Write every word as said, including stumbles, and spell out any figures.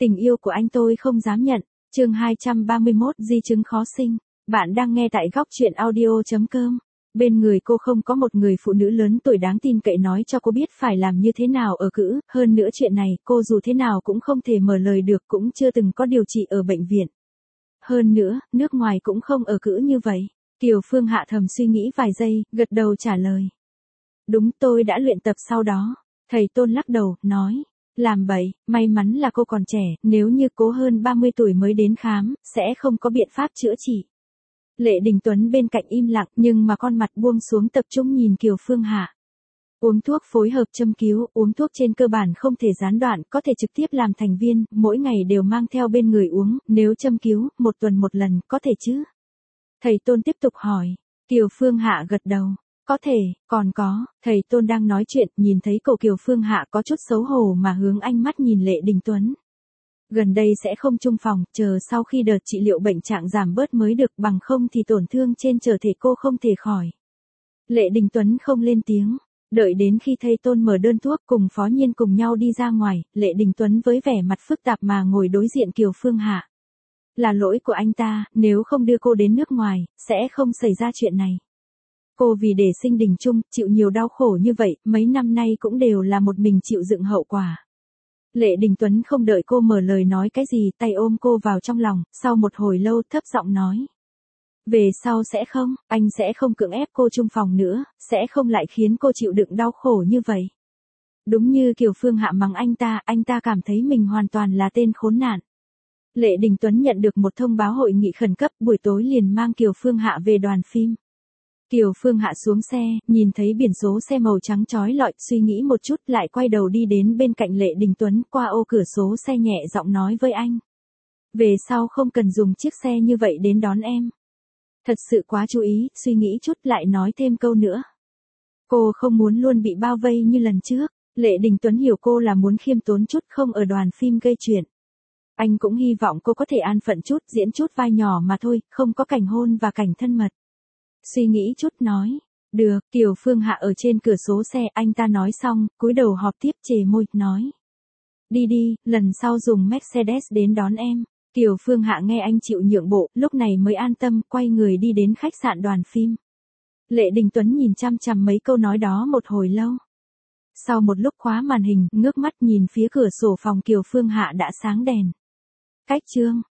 Tình yêu của anh tôi không dám nhận. Chương hai trăm ba mươi mốt di chứng khó sinh. Bạn đang nghe tại góc truyện audio chấm com. Bên người cô không có một người phụ nữ lớn tuổi đáng tin cậy nói cho cô biết phải làm như thế nào ở cữ, hơn nữa chuyện này cô dù thế nào cũng không thể mở lời được, cũng chưa từng có điều trị ở bệnh viện. Hơn nữa, nước ngoài cũng không ở cữ như vậy. Kiều Phương Hạ thầm suy nghĩ vài giây, gật đầu trả lời. Đúng, tôi đã luyện tập sau đó. Thầy Tôn lắc đầu, nói. Làm bậy, may mắn là cô còn trẻ, nếu như cố hơn ba mươi tuổi mới đến khám, sẽ không có biện pháp chữa trị. Lệ Đình Tuấn bên cạnh im lặng, nhưng mà con mặt buông xuống tập trung nhìn Kiều Phương Hạ. Uống thuốc phối hợp châm cứu, uống thuốc trên cơ bản không thể gián đoạn, có thể trực tiếp làm thành viên, mỗi ngày đều mang theo bên người uống, nếu châm cứu, một tuần một lần, có thể chứ? Thầy Tôn tiếp tục hỏi. Kiều Phương Hạ gật đầu. Có thể, còn có, thầy Tôn đang nói chuyện, nhìn thấy cậu Kiều Phương Hạ có chút xấu hổ mà hướng ánh mắt nhìn Lệ Đình Tuấn. Gần đây sẽ không chung phòng, chờ sau khi đợt trị liệu bệnh trạng giảm bớt mới được, bằng không thì tổn thương trên cơ thể cô không thể khỏi. Lệ Đình Tuấn không lên tiếng, đợi đến khi thầy Tôn mở đơn thuốc cùng Phó Nhiên cùng nhau đi ra ngoài, Lệ Đình Tuấn với vẻ mặt phức tạp mà ngồi đối diện Kiều Phương Hạ. Là lỗi của anh ta, nếu không đưa cô đến nước ngoài, sẽ không xảy ra chuyện này. Cô vì để sinh Đình Trung, chịu nhiều đau khổ như vậy, mấy năm nay cũng đều là một mình chịu đựng hậu quả. Lệ Đình Tuấn không đợi cô mở lời nói cái gì, tay ôm cô vào trong lòng, sau một hồi lâu thấp giọng nói. Về sau sẽ không, anh sẽ không cưỡng ép cô chung phòng nữa, sẽ không lại khiến cô chịu đựng đau khổ như vậy. Đúng như Kiều Phương Hạ mắng anh ta, anh ta cảm thấy mình hoàn toàn là tên khốn nạn. Lệ Đình Tuấn nhận được một thông báo hội nghị khẩn cấp, buổi tối liền mang Kiều Phương Hạ về đoàn phim. Kiều Phương Hạ xuống xe, nhìn thấy biển số xe màu trắng chói lọi, suy nghĩ một chút lại quay đầu đi đến bên cạnh Lệ Đình Tuấn, qua ô cửa số xe nhẹ giọng nói với anh. Về sau không cần dùng chiếc xe như vậy đến đón em. Thật sự quá chú ý, suy nghĩ chút lại nói thêm câu nữa. Cô không muốn luôn bị bao vây như lần trước. Lệ Đình Tuấn hiểu cô là muốn khiêm tốn chút, không ở đoàn phim gây chuyện. Anh cũng hy vọng cô có thể an phận chút, diễn chút vai nhỏ mà thôi, không có cảnh hôn và cảnh thân mật. Suy nghĩ chút nói. Được, Kiều Phương Hạ ở trên cửa số xe, anh ta nói xong, cúi đầu họp tiếp chề môi, nói. Đi đi, lần sau dùng Mercedes đến đón em. Kiều Phương Hạ nghe anh chịu nhượng bộ, lúc này mới an tâm, quay người đi đến khách sạn đoàn phim. Lệ Đình Tuấn nhìn chăm chăm mấy câu nói đó một hồi lâu. Sau một lúc khóa màn hình, ngước mắt nhìn phía cửa sổ phòng Kiều Phương Hạ đã sáng đèn. Cách chương.